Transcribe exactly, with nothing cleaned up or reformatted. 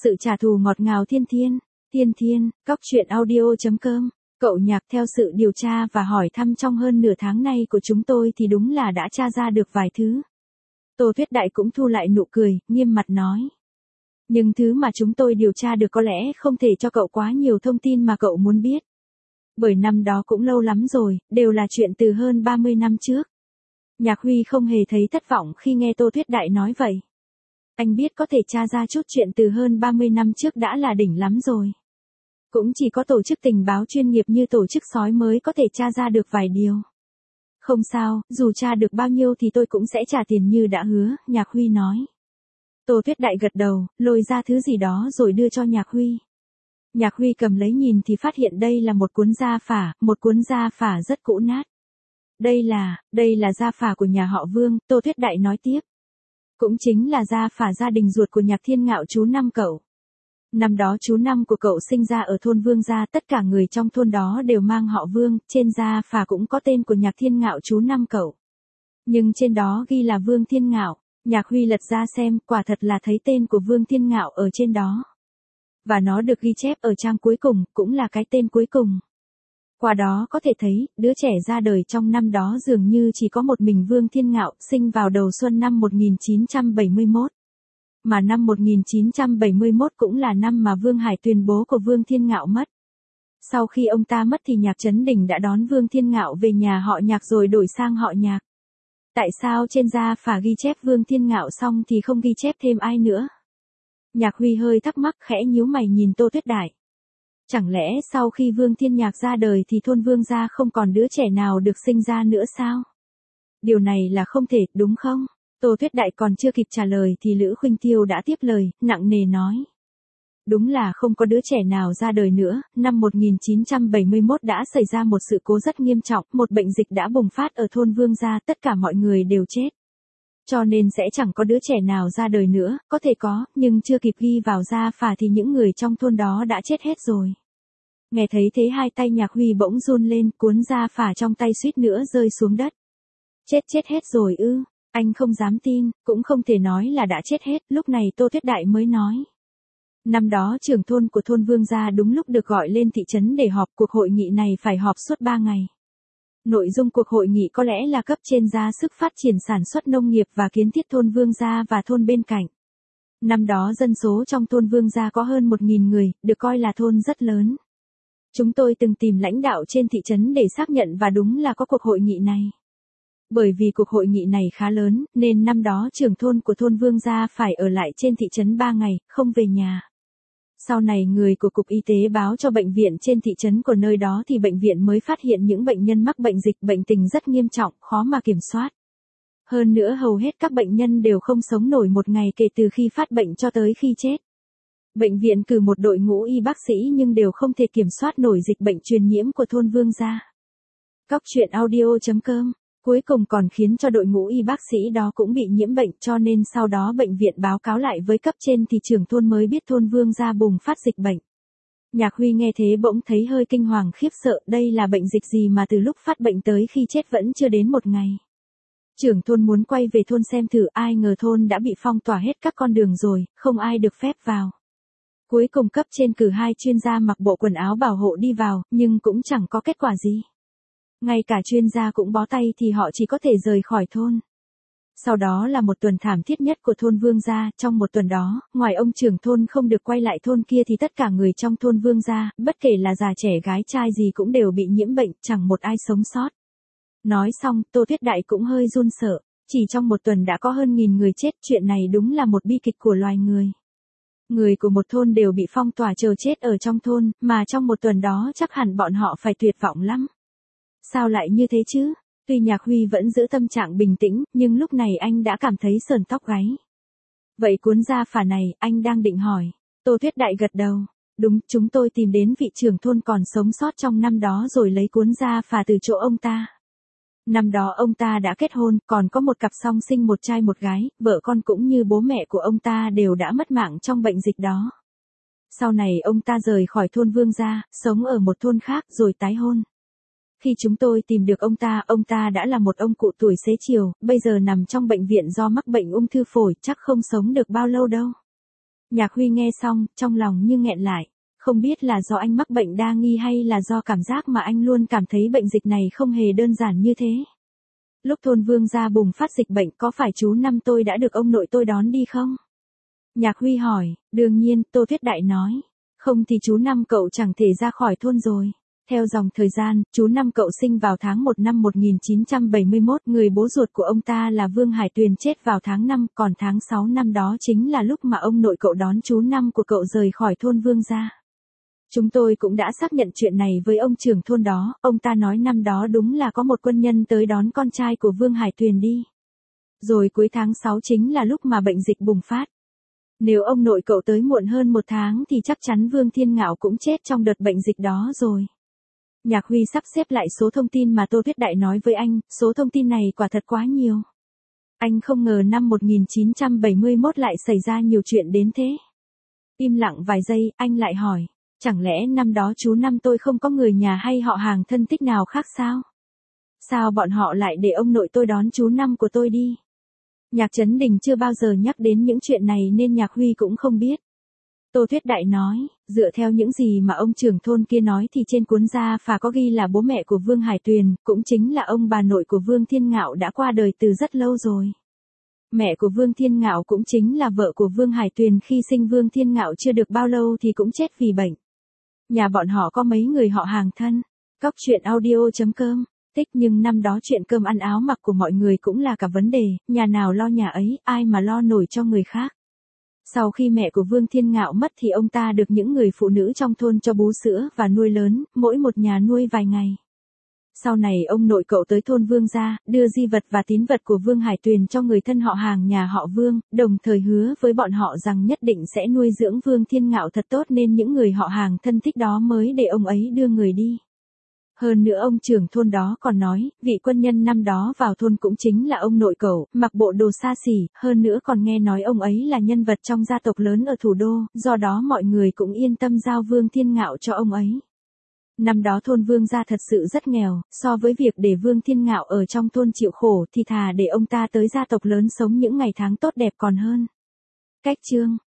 Sự trả thù ngọt ngào thiên thiên, thiên thiên, cóc truyện audio chấm com. Cậu Nhạc, theo sự điều tra và hỏi thăm trong hơn nửa tháng nay của chúng tôi thì đúng là đã tra ra được vài thứ. Tô Tuyết Đại cũng thu lại nụ cười, nghiêm mặt nói. Nhưng thứ mà chúng tôi điều tra được có lẽ không thể cho cậu quá nhiều thông tin mà cậu muốn biết. Bởi năm đó cũng lâu lắm rồi, đều là chuyện từ hơn ba mươi năm trước. Nhạc Huy không hề thấy thất vọng khi nghe Tô Tuyết Đại nói vậy. Anh biết có thể tra ra chút chuyện từ hơn ba mươi năm trước đã là đỉnh lắm rồi. Cũng chỉ có tổ chức tình báo chuyên nghiệp như tổ chức sói mới có thể tra ra được vài điều. Không sao, dù tra được bao nhiêu thì tôi cũng sẽ trả tiền như đã hứa, Nhạc Huy nói. Tô Tuyết Đại gật đầu, lôi ra thứ gì đó rồi đưa cho Nhạc Huy. Nhạc Huy cầm lấy nhìn thì phát hiện đây là một cuốn gia phả, một cuốn gia phả rất cũ nát. Đây là, đây là gia phả của nhà họ Vương, Tô Tuyết Đại nói tiếp. Cũng chính là gia phả gia đình ruột của Nhạc Thiên Ngạo chú năm cậu. Năm đó chú năm của cậu sinh ra ở thôn Vương gia, tất cả người trong thôn đó đều mang họ Vương, trên gia phả cũng có tên của Nhạc Thiên Ngạo chú năm cậu. Nhưng trên đó ghi là Vương Thiên Ngạo, Nhạc Huy lật ra xem, quả thật là thấy tên của Vương Thiên Ngạo ở trên đó. Và nó được ghi chép ở trang cuối cùng, cũng là cái tên cuối cùng. Qua đó có thể thấy, đứa trẻ ra đời trong năm đó dường như chỉ có một mình Vương Thiên Ngạo, sinh vào đầu xuân năm một nghìn chín trăm bảy mươi mốt. Mà năm một nghìn chín trăm bảy mươi mốt cũng là năm mà Vương Hải Tuyền bố của Vương Thiên Ngạo mất. Sau khi ông ta mất thì Nhạc Trấn Đình đã đón Vương Thiên Ngạo về nhà họ Nhạc rồi đổi sang họ Nhạc. Tại sao trên gia phả ghi chép Vương Thiên Ngạo xong thì không ghi chép thêm ai nữa? Nhạc Huy hơi thắc mắc, khẽ nhíu mày nhìn Tô Tuyết Đại. Chẳng lẽ sau khi Vương Thiên Nhạc ra đời thì thôn Vương gia không còn đứa trẻ nào được sinh ra nữa sao? Điều này là không thể, đúng không? Tô Tuyết Đại còn chưa kịp trả lời thì Lữ Khuynh Tiêu đã tiếp lời, nặng nề nói. Đúng là không có đứa trẻ nào ra đời nữa, năm một nghìn chín trăm bảy mươi mốt đã xảy ra một sự cố rất nghiêm trọng, một bệnh dịch đã bùng phát ở thôn Vương gia, tất cả mọi người đều chết. Cho nên sẽ chẳng có đứa trẻ nào ra đời nữa, có thể có, nhưng chưa kịp ghi vào gia phả thì những người trong thôn đó đã chết hết rồi. Nghe thấy thế hai tay Nhạc Huy bỗng run lên, cuốn gia phả trong tay suýt nữa rơi xuống đất. Chết chết hết rồi ư, anh không dám tin, cũng không thể nói là đã chết hết, lúc này Tô Tuyết Đại mới nói. Năm đó trưởng thôn của thôn Vương gia đúng lúc được gọi lên thị trấn để họp, cuộc hội nghị này phải họp suốt ba ngày. Nội dung cuộc hội nghị có lẽ là cấp trên ra sức phát triển sản xuất nông nghiệp và kiến thiết thôn Vương gia và thôn bên cạnh. Năm đó dân số trong thôn Vương gia có hơn một nghìn người, được coi là thôn rất lớn. Chúng tôi từng tìm lãnh đạo trên thị trấn để xác nhận và đúng là có cuộc hội nghị này. Bởi vì cuộc hội nghị này khá lớn, nên năm đó trưởng thôn của thôn Vương gia phải ở lại trên thị trấn ba ngày, không về nhà. Sau này người của Cục Y tế báo cho bệnh viện trên thị trấn của nơi đó thì bệnh viện mới phát hiện những bệnh nhân mắc bệnh dịch, bệnh tình rất nghiêm trọng, khó mà kiểm soát. Hơn nữa hầu hết các bệnh nhân đều không sống nổi một ngày kể từ khi phát bệnh cho tới khi chết. Bệnh viện cử một đội ngũ y bác sĩ nhưng đều không thể kiểm soát nổi dịch bệnh truyền nhiễm của thôn Vương gia. Cóc truyện audio chấm com. Cuối cùng còn khiến cho đội ngũ y bác sĩ đó cũng bị nhiễm bệnh, cho nên sau đó bệnh viện báo cáo lại với cấp trên thì trưởng thôn mới biết thôn Vương gia bùng phát dịch bệnh. Nhạc Huy nghe thế bỗng thấy hơi kinh hoàng khiếp sợ, đây là bệnh dịch gì mà từ lúc phát bệnh tới khi chết vẫn chưa đến một ngày. Trưởng thôn muốn quay về thôn xem thử, ai ngờ thôn đã bị phong tỏa hết các con đường rồi, không ai được phép vào. Cuối cùng cấp trên cử hai chuyên gia mặc bộ quần áo bảo hộ đi vào, nhưng cũng chẳng có kết quả gì. Ngay cả chuyên gia cũng bó tay thì họ chỉ có thể rời khỏi thôn. Sau đó là một tuần thảm thiết nhất của thôn Vương gia, trong một tuần đó, ngoài ông trưởng thôn không được quay lại thôn kia thì tất cả người trong thôn Vương gia, bất kể là già trẻ gái trai gì cũng đều bị nhiễm bệnh, chẳng một ai sống sót. Nói xong, Tô Tuyết Đại cũng hơi run sợ, chỉ trong một tuần đã có hơn nghìn người chết, chuyện này đúng là một bi kịch của loài người. Người của một thôn đều bị phong tỏa chờ chết ở trong thôn, mà trong một tuần đó chắc hẳn bọn họ phải tuyệt vọng lắm. Sao lại như thế chứ? Tuy Nhạc Huy vẫn giữ tâm trạng bình tĩnh, nhưng lúc này anh đã cảm thấy sởn tóc gáy. Vậy cuốn gia phả này, anh đang định hỏi. Tô Tuyết Đại gật đầu. Đúng, chúng tôi tìm đến vị trưởng thôn còn sống sót trong năm đó rồi lấy cuốn gia phả từ chỗ ông ta. Năm đó ông ta đã kết hôn, còn có một cặp song sinh một trai một gái, vợ con cũng như bố mẹ của ông ta đều đã mất mạng trong bệnh dịch đó. Sau này ông ta rời khỏi thôn Vương gia, sống ở một thôn khác rồi tái hôn. Khi chúng tôi tìm được ông ta, ông ta đã là một ông cụ tuổi xế chiều, bây giờ nằm trong bệnh viện do mắc bệnh ung thư phổi, chắc không sống được bao lâu đâu. Nhạc Huy nghe xong, trong lòng như nghẹn lại. Không biết là do anh mắc bệnh đa nghi hay là do cảm giác mà anh luôn cảm thấy bệnh dịch này không hề đơn giản như thế. Lúc thôn Vương gia bùng phát dịch bệnh có phải chú Năm tôi đã được ông nội tôi đón đi không? Nhạc Huy hỏi, đương nhiên, Tô Tuyết Đại nói. Không thì chú Năm cậu chẳng thể ra khỏi thôn rồi. Theo dòng thời gian, chú Năm cậu sinh vào tháng một năm một nghìn chín trăm bảy mươi mốt, người bố ruột của ông ta là Vương Hải Tuyền chết vào tháng năm, còn tháng sáu năm đó chính là lúc mà ông nội cậu đón chú Năm của cậu rời khỏi thôn Vương gia. Chúng tôi cũng đã xác nhận chuyện này với ông trưởng thôn đó, ông ta nói năm đó đúng là có một quân nhân tới đón con trai của Vương Hải Tuyền đi. Rồi cuối tháng sáu chính là lúc mà bệnh dịch bùng phát. Nếu ông nội cậu tới muộn hơn một tháng thì chắc chắn Vương Thiên Ngạo cũng chết trong đợt bệnh dịch đó rồi. Nhạc Huy sắp xếp lại số thông tin mà Tô Tuyết Đại nói với anh, số thông tin này quả thật quá nhiều. Anh không ngờ năm một nghìn chín trăm bảy mươi mốt lại xảy ra nhiều chuyện đến thế. Im lặng vài giây, anh lại hỏi, chẳng lẽ năm đó chú Năm tôi không có người nhà hay họ hàng thân thích nào khác sao? Sao bọn họ lại để ông nội tôi đón chú Năm của tôi đi? Nhạc Trấn Đình chưa bao giờ nhắc đến những chuyện này nên Nhạc Huy cũng không biết. Tô Tuyết Đại nói, dựa theo những gì mà ông trưởng thôn kia nói thì trên cuốn gia phả có ghi là bố mẹ của Vương Hải Tuyền, cũng chính là ông bà nội của Vương Thiên Ngạo đã qua đời từ rất lâu rồi. Mẹ của Vương Thiên Ngạo cũng chính là vợ của Vương Hải Tuyền, khi sinh Vương Thiên Ngạo chưa được bao lâu thì cũng chết vì bệnh. Nhà bọn họ có mấy người họ hàng thân. Cóc truyện audio chấm com. Tích nhưng năm đó chuyện cơm ăn áo mặc của mọi người cũng là cả vấn đề, nhà nào lo nhà ấy, ai mà lo nổi cho người khác. Sau khi mẹ của Vương Thiên Ngạo mất thì ông ta được những người phụ nữ trong thôn cho bú sữa và nuôi lớn, mỗi một nhà nuôi vài ngày. Sau này ông nội cậu tới thôn Vương gia, đưa di vật và tín vật của Vương Hải Tuyền cho người thân họ hàng nhà họ Vương, đồng thời hứa với bọn họ rằng nhất định sẽ nuôi dưỡng Vương Thiên Ngạo thật tốt, nên những người họ hàng thân thích đó mới để ông ấy đưa người đi. Hơn nữa ông trưởng thôn đó còn nói, vị quân nhân năm đó vào thôn cũng chính là ông nội cậu, mặc bộ đồ xa xỉ, hơn nữa còn nghe nói ông ấy là nhân vật trong gia tộc lớn ở thủ đô, do đó mọi người cũng yên tâm giao Vương Thiên Ngạo cho ông ấy. Năm đó thôn Vương gia thật sự rất nghèo, so với việc để Vương Thiên Ngạo ở trong thôn chịu khổ thì thà để ông ta tới gia tộc lớn sống những ngày tháng tốt đẹp còn hơn. Cách chương